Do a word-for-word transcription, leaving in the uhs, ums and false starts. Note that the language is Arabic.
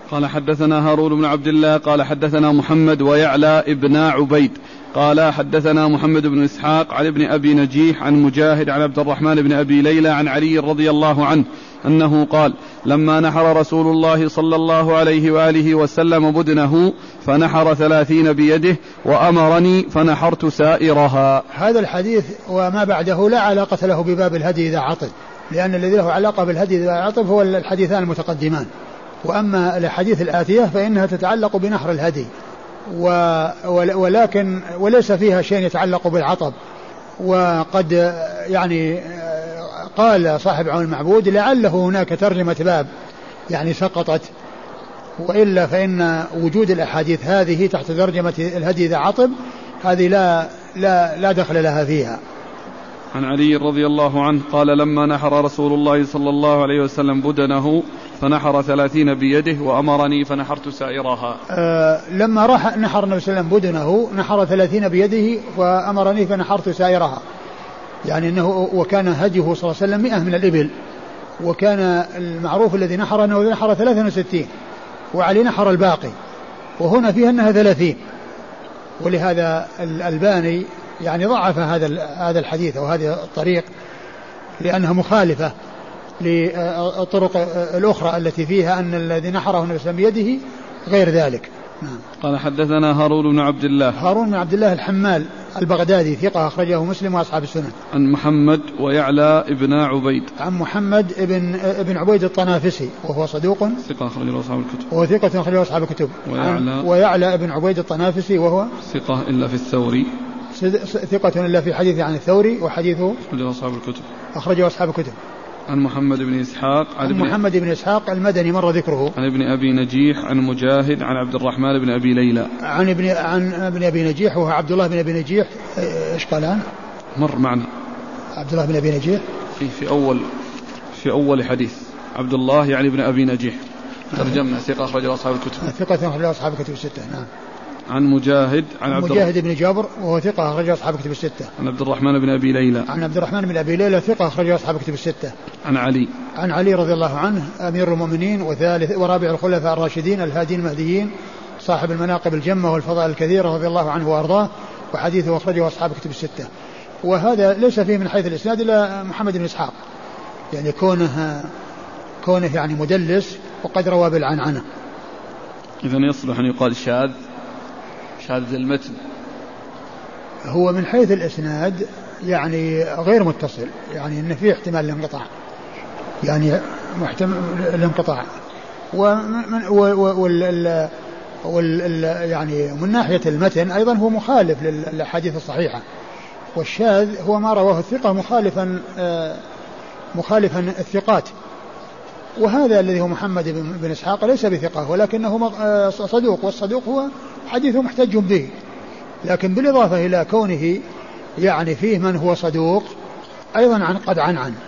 قال حدثنا هارون بن عبد الله قال حدثنا محمد ويعلى ابن عبيد قال حدثنا محمد بن إسحاق عن ابن أبي نجيح عن مجاهد عن عبد الرحمن بن أبي ليلى عن علي رضي الله عنه أنه قال لما نحر رسول الله صلى الله عليه وآله وسلم بدنه فنحر ثلاثين بيده وأمرني فنحرت سائرها. هذا الحديث وما بعده لا علاقة له بباب الهدي إذا عطب، لأن الذي له علاقة بالهدي إذا عطب هو الحديثان المتقدمان، وأما الحديث الآتية فإنها تتعلق بنحر الهدي ولكن وليس فيها شيء يتعلق بالعطب. وقد يعني قال صاحب عون المعبود لعله هناك ترجمة باب يعني سقطت، وإلا فإن وجود الأحاديث هذه تحت ترجمة الهدي إذا عطب هذه لا, لا, لا دخل لها فيها. عن علي رضي الله عنه قال لما نحر رسول الله صلى الله عليه وسلم بدنه فنحر ثلاثين بيده وأمرني فنحرت سائرها. أه لما راح نحر النبي صلى الله عليه وسلم بدنه نحر ثلاثين بيده وأمرني فنحرت سائرها، يعني أنه وكان هديه صلى الله عليه وسلم مئة من الإبل، وكان المعروف الذي نحر أنه نحر ثلاثة وستين وعلي نحر الباقي، وهنا فيها أنها ثلاثين، ولهذا الألباني يعني ضعف هذا هذا الحديث أو هذا الطريق لأنها مخالفة للطرق الأخرى التي فيها أن الذي نحره النبي صلى الله عليه وسلم بيده غير ذلك. نعم. قال حدثنا هارون بن عبد الله هارون بن عبد الله الحمال البغدادي ثقة أخرجه مسلم وأصحاب السنن. عن محمد ويعلى ابن عبيد عن محمد ابن ابن عبيد الطنافسي وهو صدوق ثقة أخرجه أصحاب الكتب وهو ثقة أخرجه أصحاب الكتب. ويعلى, ويعلى ابن عبيد الطنافسي وهو ثقة إلا في الثوري ثقة إلا في حديث عن الثوري وحديثه أخرجه أصحاب الكتب أخرجه أصحاب الكتب. عن محمد بن إسحاق عن محمد بن إسحاق المدني مر ذكره. عن ابن أبي نجيح عن مجاهد عن عبد الرحمن بن أبي ليلى عن ابن عن ابن أبي نجيح وهو عبد الله بن أبي نجيح. إيش قال الآن؟ مر معنا عبد الله بن أبي نجيح في في أول في أول حديث عبد الله يعني ابن أبي نجيح ترجمنا ثقة أخرجه أصحاب الكتب ثقة أخرجه أصحاب الكتب الستة. نعم. عن مجاهد عن عبد مجاهد بن جابر وهو ثقة أخرجه أصحاب الكتب الستة. عن عبد الرحمن بن أبي ليلى عن عبد الرحمن بن أبي ليلى ثقة أخرجه أصحاب الكتب الستة. عن علي عن علي رضي الله عنه أمير المؤمنين وثالث ورابع الخلفاء الراشدين الهادين المهديين صاحب المناقب الجمة والفضائل الكثيرة رضي الله عنه وأرضاه، وحديثه أخرجه أصحاب الكتب الستة. وهذا ليس فيه من حيث الإسناد إلا محمد بن إسحاق، يعني كونه كونه يعني مدلس وقد روى بالعنعنة. إذن يصلح أن يقال شاذ شاذ المتن. هو من حيث الإسناد يعني غير متصل، يعني إن فيه احتمال الانقطاع، يعني محتمل الانقطاع ومن وال وال يعني من ناحية المتن أيضا هو مخالف للأحاديث الصحيحة، والشاذ هو ما رواه الثقة مخالفا مخالفا الثقات. وهذا الذي هو محمد بن إسحاق ليس بثقة ولكنه صدوق، والصدوق هو حديثه محتج به، لكن بالإضافة إلى كونه يعني فيه من هو صدوق أيضا عن قد عن عن